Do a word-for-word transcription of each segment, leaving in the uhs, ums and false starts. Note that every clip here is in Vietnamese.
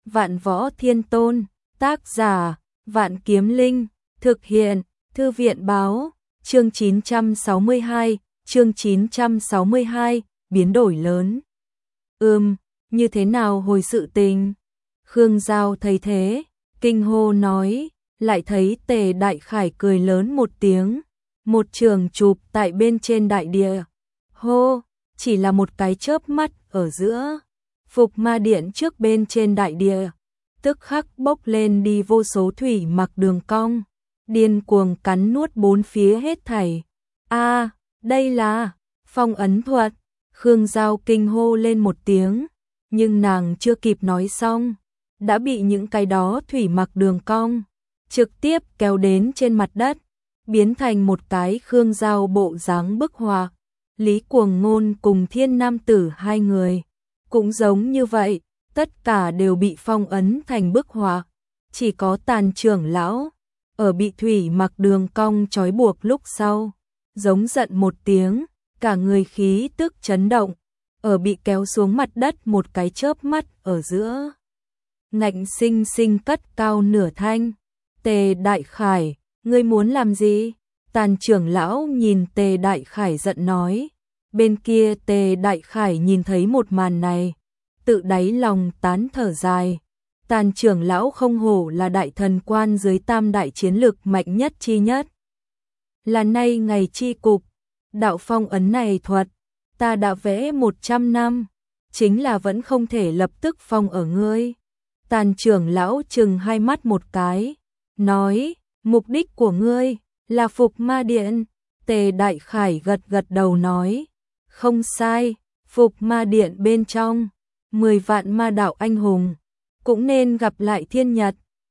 Vạn Võ Thiên Tôn, tác giả, Vạn Kiếm Linh, thực hiện, Thư viện báo, chương chín trăm sáu mươi hai, chương chín trăm sáu mươi hai, biến đổi lớn. Ừm, như thế nào hồi sự tình? Khương Giao thấy thế, kinh hô nói, lại thấy Tề Đại Khải cười lớn một tiếng, một trường chụp tại bên trên đại địa. Hô, chỉ là một cái chớp mắt ở giữa. Phục ma điện trước bên trên đại địa, tức khắc bốc lên đi vô số thủy mặc đường cong, điên cuồng cắn nuốt bốn phía hết thảy. A, à, đây là phong ấn thuật. Khương Giao kinh hô lên một tiếng, nhưng nàng chưa kịp nói xong, đã bị những cái đó thủy mặc đường cong trực tiếp kéo đến trên mặt đất, biến thành một cái Khương Giao bộ dáng bức họa. Lý Cuồng Ngôn cùng Thiên Nam Tử hai người cũng giống như vậy, tất cả đều bị phong ấn thành bức họa, chỉ có Tàn trưởng lão ở bị thủy mặc đường cong trói buộc lúc sau, giống giận một tiếng, cả người khí tức chấn động, ở bị kéo xuống mặt đất một cái chớp mắt ở giữa. Ngạnh sinh sinh cất cao nửa thanh. Tề Đại Khải, ngươi muốn làm gì? Tàn trưởng lão nhìn Tề Đại Khải giận nói. Bên kia Tề Đại Khải nhìn thấy một màn này, tự đáy lòng tán thở dài. Tàn trưởng lão không hổ là đại thần quan dưới tam đại chiến lực mạnh nhất chi nhất. Là nay ngày chi cục, đạo phong ấn này thuật, ta đã vẽ một trăm năm, chính là vẫn không thể lập tức phong ở ngươi. Tàn trưởng lão chừng hai mắt một cái, nói, mục đích của ngươi là Phục Ma Điện. Tề Đại Khải gật gật đầu nói, không sai, Phục Ma Điện bên trong, mười vạn ma đạo anh hùng, cũng nên gặp lại thiên nhật.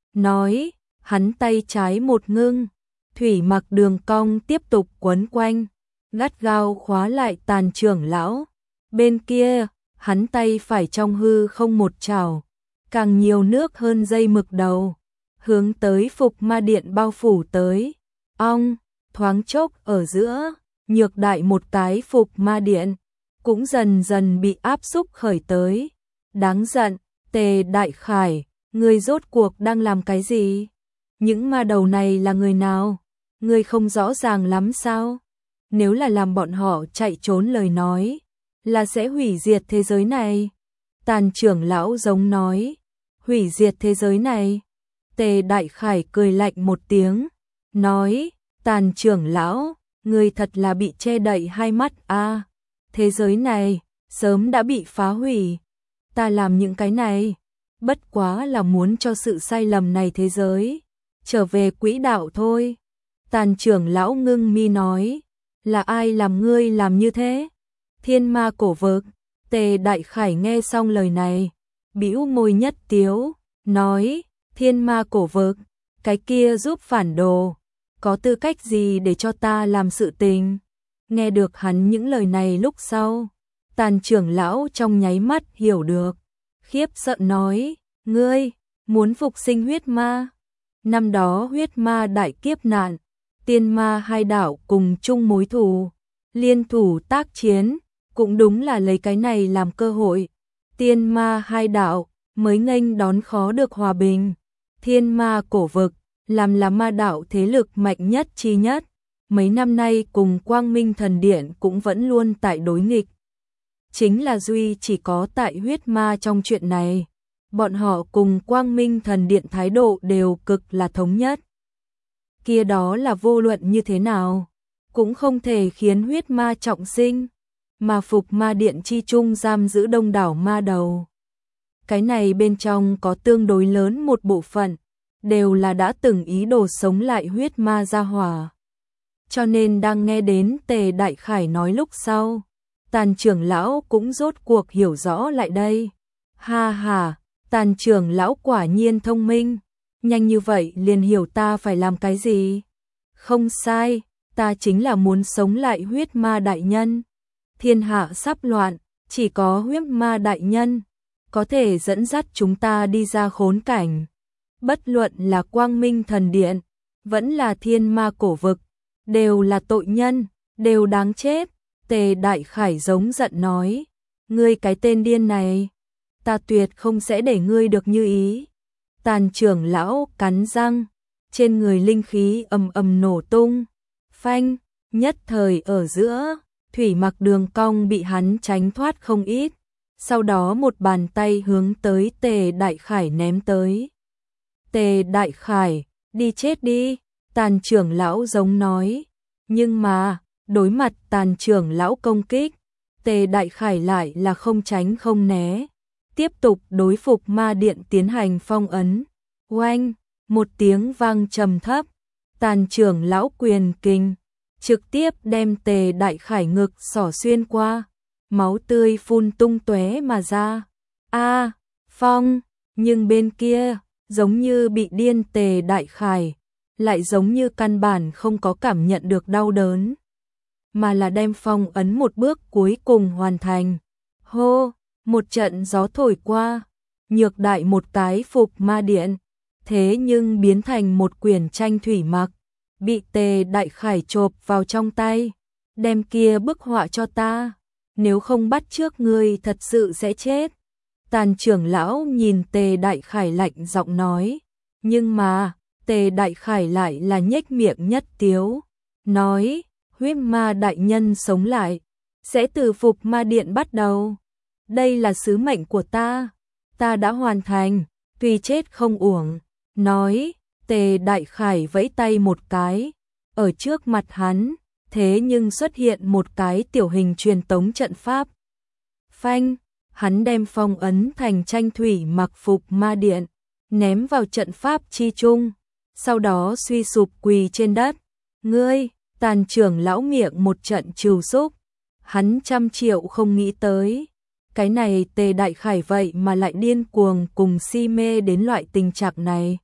Nói, hắn tay trái một ngưng, thủy mặc đường cong tiếp tục quấn quanh, gắt gao khóa lại Tàn trưởng lão. Bên kia, hắn tay phải trong hư không một trảo, càng nhiều nước hơn dây mực đầu, hướng tới Phục Ma Điện bao phủ tới. Ong, thoáng chốc ở giữa, nhược đại một cái Phục Ma Điện, cũng dần dần bị áp xúc khởi tới. Đáng giận, Tề Đại Khải, ngươi rốt cuộc đang làm cái gì? Những ma đầu này là người nào? Ngươi không rõ ràng lắm sao? Nếu là làm bọn họ chạy trốn lời nói, là sẽ hủy diệt thế giới này. Tàn trưởng lão giống nói, hủy diệt thế giới này. Tề Đại Khải cười lạnh một tiếng, nói, Tàn trưởng lão, ngươi thật là bị che đậy hai mắt a. À, thế giới này sớm đã bị phá hủy. Ta làm những cái này, bất quá là muốn cho sự sai lầm này thế giới trở về quỹ đạo thôi. Tàn trưởng lão ngưng mi nói, là ai làm ngươi làm như thế? Thiên Ma cổ vực. Tề Đại Khải nghe xong lời này, bĩu môi nhất tiếu, nói, Thiên Ma cổ vực, cái kia giúp phản đồ, có tư cách gì để cho ta làm sự tình? Nghe được hắn những lời này lúc sau, Tàn trưởng lão trong nháy mắt hiểu được, khiếp sợ nói, ngươi, muốn phục sinh huyết ma. Năm đó huyết ma đại kiếp nạn, tiên ma hai đạo cùng chung mối thù, liên thủ tác chiến, cũng đúng là lấy cái này làm cơ hội. Tiên ma hai đạo mới nghênh đón khó được hòa bình. Thiên Ma cổ vực làm là ma đạo thế lực mạnh nhất chi nhất, mấy năm nay cùng Quang Minh Thần Điện cũng vẫn luôn tại đối nghịch. Chính là duy chỉ có tại huyết ma trong chuyện này, bọn họ cùng Quang Minh Thần Điện thái độ đều cực là thống nhất. Kia đó là vô luận như thế nào, cũng không thể khiến huyết ma trọng sinh, mà Phục Ma Điện chi trung giam giữ đông đảo ma đầu. Cái này bên trong có tương đối lớn một bộ phận, đều là đã từng ý đồ sống lại huyết ma gia hỏa. Cho nên đang nghe đến Tề Đại Khải nói lúc sau, Tàn trưởng lão cũng rốt cuộc hiểu rõ lại đây. Ha ha, Tàn trưởng lão quả nhiên thông minh, nhanh như vậy liền hiểu ta phải làm cái gì. Không sai, ta chính là muốn sống lại huyết ma đại nhân. Thiên hạ sắp loạn, chỉ có huyết ma đại nhân có thể dẫn dắt chúng ta đi ra khốn cảnh. Bất luận là Quang Minh Thần Điện, vẫn là Thiên Ma cổ vực, đều là tội nhân, đều đáng chết. Tề Đại Khải giống giận nói, ngươi cái tên điên này. ta tuyệt không sẽ để ngươi được như ý. Tàn trưởng lão cắn răng, trên người linh khí ầm ầm nổ tung, phanh, nhất thời ở giữa, thủy mặc đường cong bị hắn tránh thoát không ít, sau đó một bàn tay hướng tới Tề Đại Khải ném tới. Tề Đại Khải, đi chết đi, Tàn trưởng lão giống nói, nhưng mà, đối mặt Tàn trưởng lão công kích, Tề Đại Khải lại là không tránh không né, tiếp tục đối phục ma điện tiến hành phong ấn. Oanh, một tiếng vang trầm thấp, Tàn trưởng lão quyền kình trực tiếp đem Tề Đại Khải ngực xỏ xuyên qua, máu tươi phun tung tóe mà ra. A, phong, nhưng bên kia, giống như bị điên Tề Đại Khải, lại giống như căn bản không có cảm nhận được đau đớn, mà là đem phong ấn một bước cuối cùng hoàn thành. Hô, một trận gió thổi qua, nhược đại một cái phục ma điện, thế nhưng biến thành một quyển tranh thủy mặc, bị Tề Đại Khải chộp vào trong tay, đem kia bức họa cho ta, nếu không bắt trước ngươi thật sự sẽ chết. Tàn trưởng lão nhìn Tề Đại Khải lạnh giọng nói, nhưng mà, Tề Đại Khải lại là nhếch miệng nhất tiếu, nói, huyết ma đại nhân sống lại, sẽ từ phục ma điện bắt đầu. Đây là sứ mệnh của ta, ta đã hoàn thành, tuy chết không uổng. Nói, Tề Đại Khải vẫy tay một cái, ở trước mặt hắn, thế nhưng xuất hiện một cái tiểu hình truyền tống trận pháp. Phanh, hắn đem phong ấn thành tranh thủy mặc phục ma điện, ném vào trận pháp chi trung, sau đó suy sụp quỳ trên đất. Ngươi, Tàn trưởng lão miệng một trận trừ xúc, hắn trăm triệu không nghĩ tới. Cái này Tề Đại Khải vậy mà lại điên cuồng cùng si mê đến loại tình trạng này.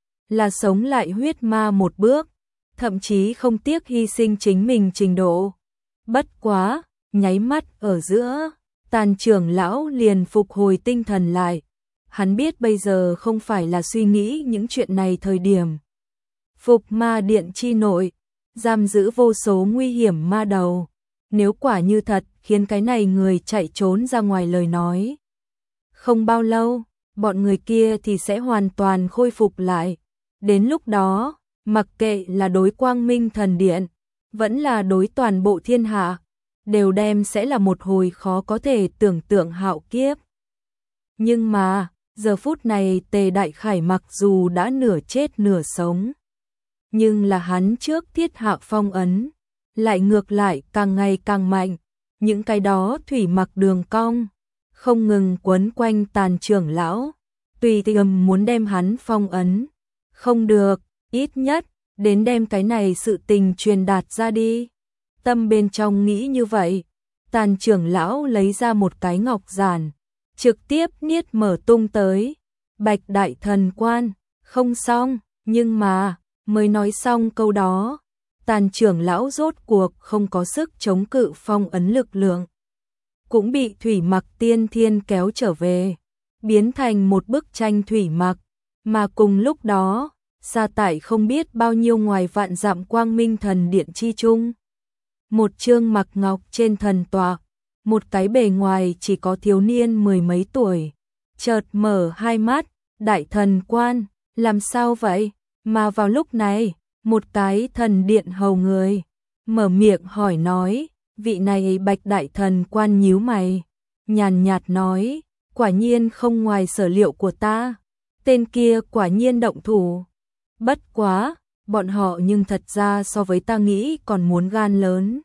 Là sống lại huyết ma một bước, thậm chí không tiếc hy sinh chính mình trình độ. Bất quá, nháy mắt ở giữa, Tàn trưởng lão liền phục hồi tinh thần lại. Hắn biết bây giờ không phải là suy nghĩ những chuyện này thời điểm. Phục ma điện chi nội, giam giữ vô số nguy hiểm ma đầu. Nếu quả như thật khiến cái này người chạy trốn ra ngoài lời nói, không bao lâu, bọn người kia thì sẽ hoàn toàn khôi phục lại. Đến lúc đó, mặc kệ là đối Quang Minh Thần Điện, vẫn là đối toàn bộ thiên hạ, đều đem sẽ là một hồi khó có thể tưởng tượng hạo kiếp. Nhưng mà, giờ phút này Tề Đại Khải mặc dù đã nửa chết nửa sống, nhưng là hắn trước thiết hạ phong ấn, lại ngược lại càng ngày càng mạnh, những cái đó thủy mặc đường cong, không ngừng quấn quanh Tàn trưởng lão, tùy tiệm muốn đem hắn phong ấn. Không được, ít nhất, đến đem cái này sự tình truyền đạt ra đi. Tâm bên trong nghĩ như vậy, Tàn trưởng lão lấy ra một cái ngọc giản, trực tiếp niết mở tung tới. Bạch đại thần quan, không xong, nhưng mà, mới nói xong câu đó, Tàn trưởng lão rốt cuộc không có sức chống cự phong ấn lực lượng, cũng bị thủy mặc tiên thiên kéo trở về, biến thành một bức tranh thủy mặc, mà cùng lúc đó, xa tại không biết bao nhiêu ngoài vạn dặm Quang Minh Thần Điện chi trung. Một chương mặc ngọc trên thần tọa, một cái bề ngoài chỉ có thiếu niên mười mấy tuổi, chợt mở hai mắt, đại thần quan, làm sao vậy? Mà vào lúc này, một cái thần điện hầu người, mở miệng hỏi nói, vị này Bạch đại thần quan nhíu mày, nhàn nhạt nói, quả nhiên không ngoài sở liệu của ta, tên kia quả nhiên động thủ. Bất quá, bọn họ nhưng thật ra so với ta nghĩ còn muốn gan lớn.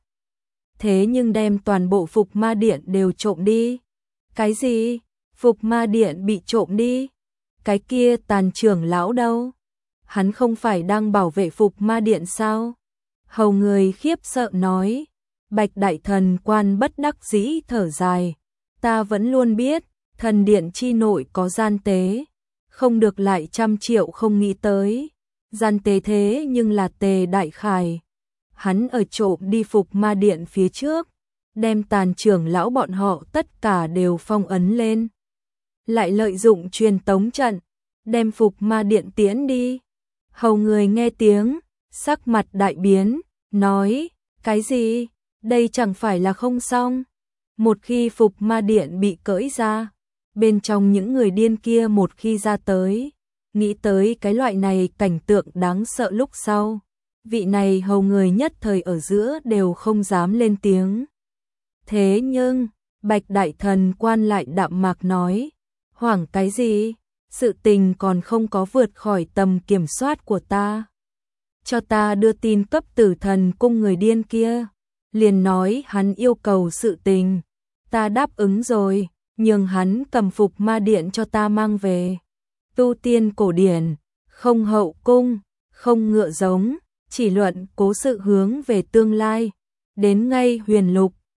Thế nhưng đem toàn bộ phục ma điện đều trộm đi. Cái gì? Phục ma điện bị trộm đi? Cái kia Tàn trưởng lão đâu? Hắn không phải đang bảo vệ phục ma điện sao? Hầu người khiếp sợ nói. Bạch đại thần quan bất đắc dĩ thở dài. Ta vẫn luôn biết, thần điện chi nội có gian tế. Không được lại trăm triệu không nghĩ tới. Gian tế thế nhưng là Tề Đại Khải. Hắn ở trộm đi phục ma điện phía trước, đem Tàn trưởng lão bọn họ tất cả đều phong ấn lên. Lại lợi dụng truyền tống trận, đem phục ma điện tiến đi. Hầu người nghe tiếng, sắc mặt đại biến, nói, cái gì, đây chẳng phải là không xong. Một khi phục ma điện bị cởi ra, bên trong những người điên kia một khi ra tới, nghĩ tới cái loại này cảnh tượng đáng sợ lúc sau, vị này hầu người nhất thời ở giữa đều không dám lên tiếng. Thế nhưng, Bạch Đại Thần Quan lại đạm mạc nói, hoảng cái gì, sự tình còn không có vượt khỏi tầm kiểm soát của ta. Cho ta đưa tin cấp Tử Thần cung người điên kia, liền nói hắn yêu cầu sự tình, ta đáp ứng rồi, nhường hắn cầm phục ma điện cho ta mang về. Tu tiên cổ điển, không hậu cung, không ngựa giống, chỉ luận cố sự hướng về tương lai, đến ngay huyền lục,